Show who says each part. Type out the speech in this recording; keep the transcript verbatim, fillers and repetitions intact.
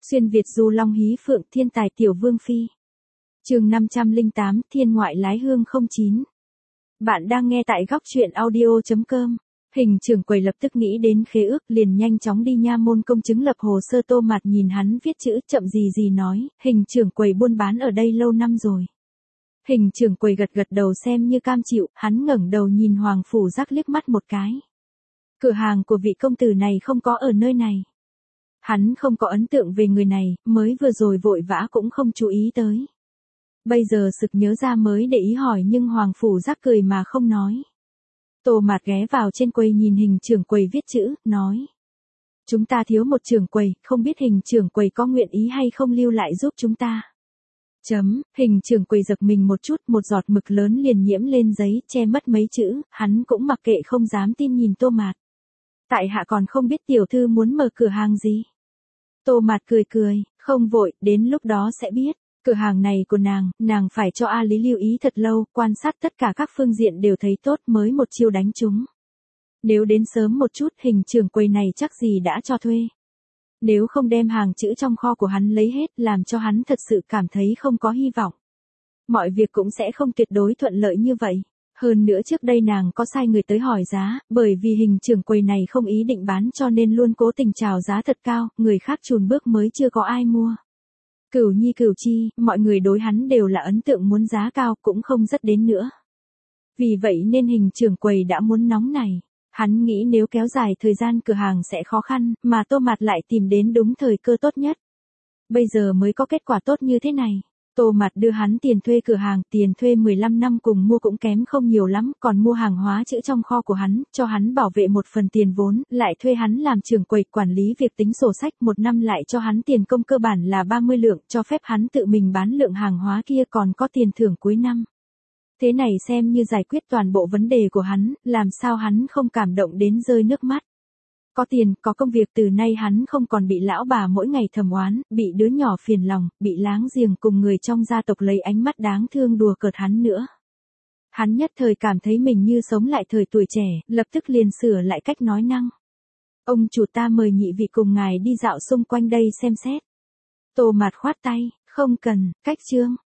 Speaker 1: Xuyên Việt du long hí phượng thiên tài tiểu vương phi. Chương năm trăm lẻ tám Thiên ngoại lái hương không chín. Bạn đang nghe tại góc truyện audio chấm com. Hình trưởng quầy lập tức nghĩ đến khế ước, liền nhanh chóng đi nha môn công chứng lập hồ sơ. Tô Mạt nhìn hắn viết chữ, chậm gì gì nói, hình trưởng quầy buôn bán ở đây lâu năm rồi. Hình trưởng quầy gật gật đầu xem như cam chịu, hắn ngẩng đầu nhìn Hoàng Phủ Giác liếc mắt một cái. Cửa hàng của vị công tử này không có ở nơi này. Hắn không có ấn tượng về người này, mới vừa rồi vội vã cũng không chú ý tới. Bây giờ sực nhớ ra mới để ý hỏi, nhưng Hoàng Phủ Giác cười mà không nói. Tô Mạt ghé vào trên quầy nhìn hình trưởng quầy viết chữ, nói. Chúng ta thiếu một trưởng quầy, không biết hình trưởng quầy có nguyện ý hay không lưu lại giúp chúng ta. Chấm, hình trưởng quầy giật mình một chút, một giọt mực lớn liền nhiễm lên giấy, che mất mấy chữ, hắn cũng mặc kệ không dám tin nhìn Tô Mạt. Tại hạ còn không biết tiểu thư muốn mở cửa hàng gì. Tô Mạt cười cười, không vội, đến lúc đó sẽ biết. Cửa hàng này của nàng, nàng phải cho A Lý lưu ý thật lâu, quan sát tất cả các phương diện đều thấy tốt mới một chiêu đánh trúng. Nếu đến sớm một chút, hình trưởng quầy này chắc gì đã cho thuê. Nếu không đem hàng chữ trong kho của hắn lấy hết, làm cho hắn thật sự cảm thấy không có hy vọng. Mọi việc cũng sẽ không tuyệt đối thuận lợi như vậy. Hơn nữa trước đây nàng có sai người tới hỏi giá, bởi vì hình trưởng quầy này không ý định bán cho nên luôn cố tình chào giá thật cao, người khác chùn bước mới chưa có ai mua. Cửu nhi cửu chi, mọi người đối hắn đều là ấn tượng muốn giá cao, cũng không rất đến nữa. Vì vậy nên hình trưởng quầy đã muốn nóng này. Hắn nghĩ nếu kéo dài thời gian cửa hàng sẽ khó khăn, mà Tô Mạt lại tìm đến đúng thời cơ tốt nhất. Bây giờ mới có kết quả tốt như thế này. Tô Mạt đưa hắn tiền thuê cửa hàng, tiền thuê mười lăm năm cùng mua cũng kém không nhiều lắm, còn mua hàng hóa chữ trong kho của hắn, cho hắn bảo vệ một phần tiền vốn, lại thuê hắn làm trưởng quầy quản lý việc tính sổ sách, một năm lại cho hắn tiền công cơ bản là ba mươi lượng, cho phép hắn tự mình bán lượng hàng hóa kia, còn có tiền thưởng cuối năm. Thế này xem như giải quyết toàn bộ vấn đề của hắn, làm sao hắn không cảm động đến rơi nước mắt. Có tiền, có công việc, từ nay hắn không còn bị lão bà mỗi ngày thầm oán, bị đứa nhỏ phiền lòng, bị láng giềng cùng người trong gia tộc lấy ánh mắt đáng thương đùa cợt hắn nữa. Hắn nhất thời cảm thấy mình như sống lại thời tuổi trẻ, lập tức liền sửa lại cách nói năng. Ông chủ, ta mời nhị vị cùng ngài đi dạo xung quanh đây xem xét. Tô Mạt khoát tay, không cần, cách chương.